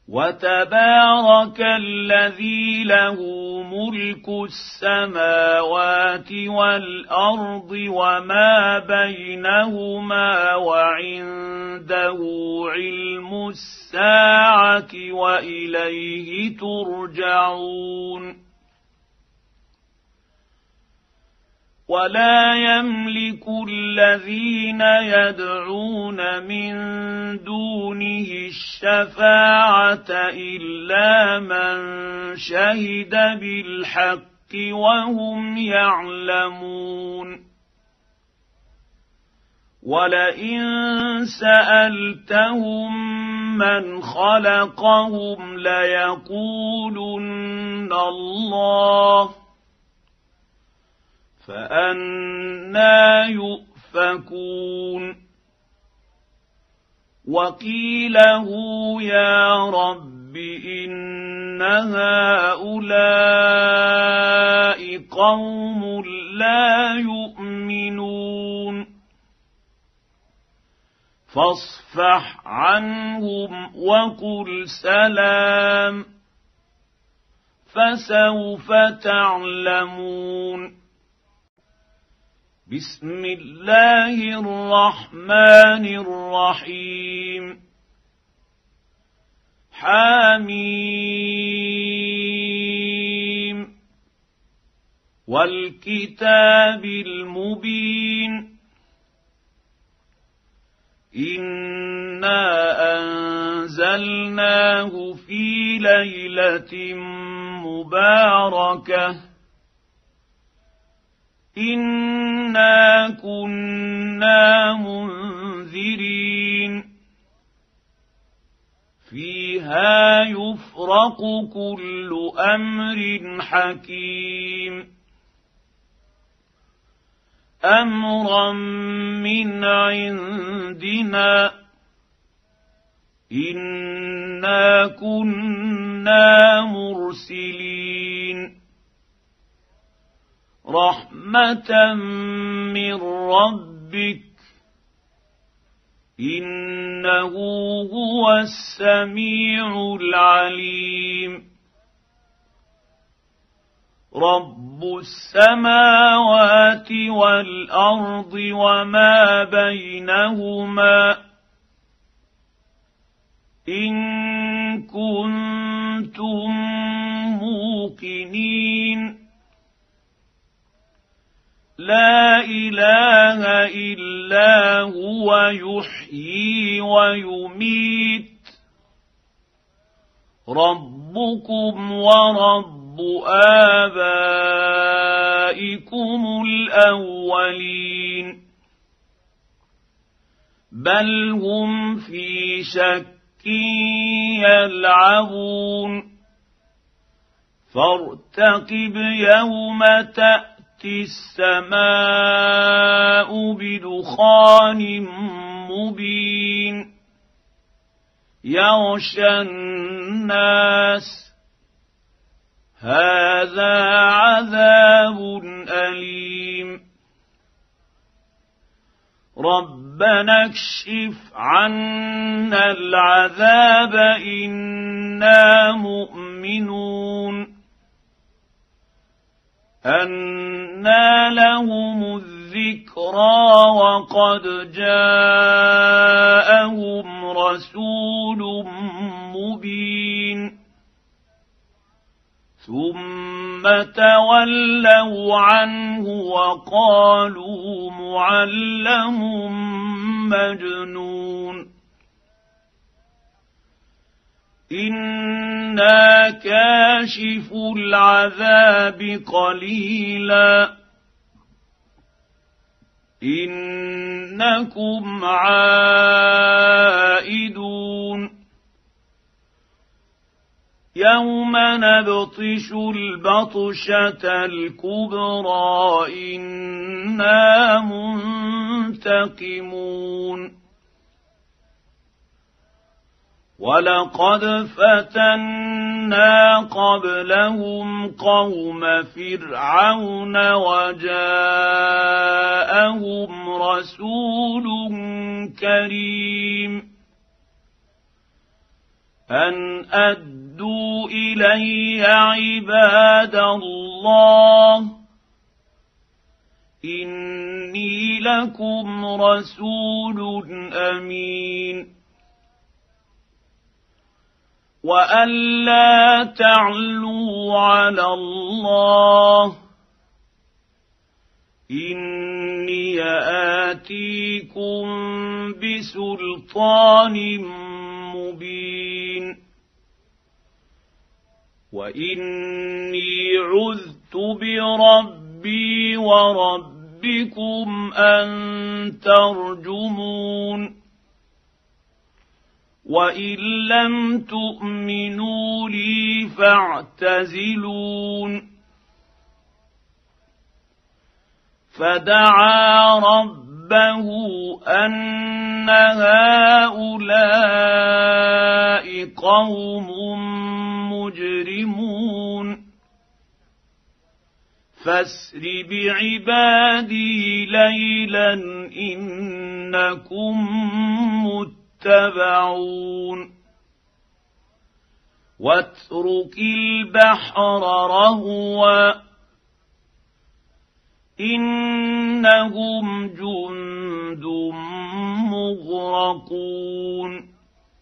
وتبارك الذي له ملك السماوات والارض وما بينهما وعنده علم الساعه واليه ترجعون. ولا يملك الذين يدعون من دونه الشفاعه الا من شهد بالحق وهم يعلمون. ولئن سالتهم من خلقهم ليقولن الله فأنى يؤفكون. وقيله يا رب إن هؤلاء قوم لا يؤمنون فاصفح عنهم وقل سلام فسوف تعلمون. بسم الله الرحمن الرحيم. حميم والكتاب المبين إنا أنزلناه في ليلة مباركة إنا كنا منذرين فيها يفرق كل أمر حكيم أمرا من عندنا إنا كنا مرسلين رحمة من ربك إنه هو السميع العليم. رب السماوات والأرض وما بينهما إن كنتم موقنين لا إله إلا هو يحيي ويميت ربكم ورب آبائكم الأولين بل هم في شك يلعبون فارتقب يوم تأتي السماء بدخان مبين يغشى الناس هذا عذاب أليم ربنا اكشف عنا العذاب إنا مؤمنون أنى لهم الذكرى وقد جاءهم رسول مبين ثم تولوا عنه وقالوا معلم مجنون إنا كاشف العذاب قليلا إنكم عائدون يوم نبطش البطشة الكبرى إنا منتقمون ولقد فتنا قبلهم قوم فرعون وجاءهم رسول كريم أن أدوا إلي عباد الله إني لكم رسول أمين وألا تعلوا على الله إني آتيكم بسلطان مبين وإني عذت بربي وربكم أن ترجمون وإن لم تؤمنوا لي فاعتزلون فدعا ربه أن هؤلاء قوم مجرمون فاسر بعبادي ليلا إنكم متبعون واترك البحر رهوا إنهم جند مغرقون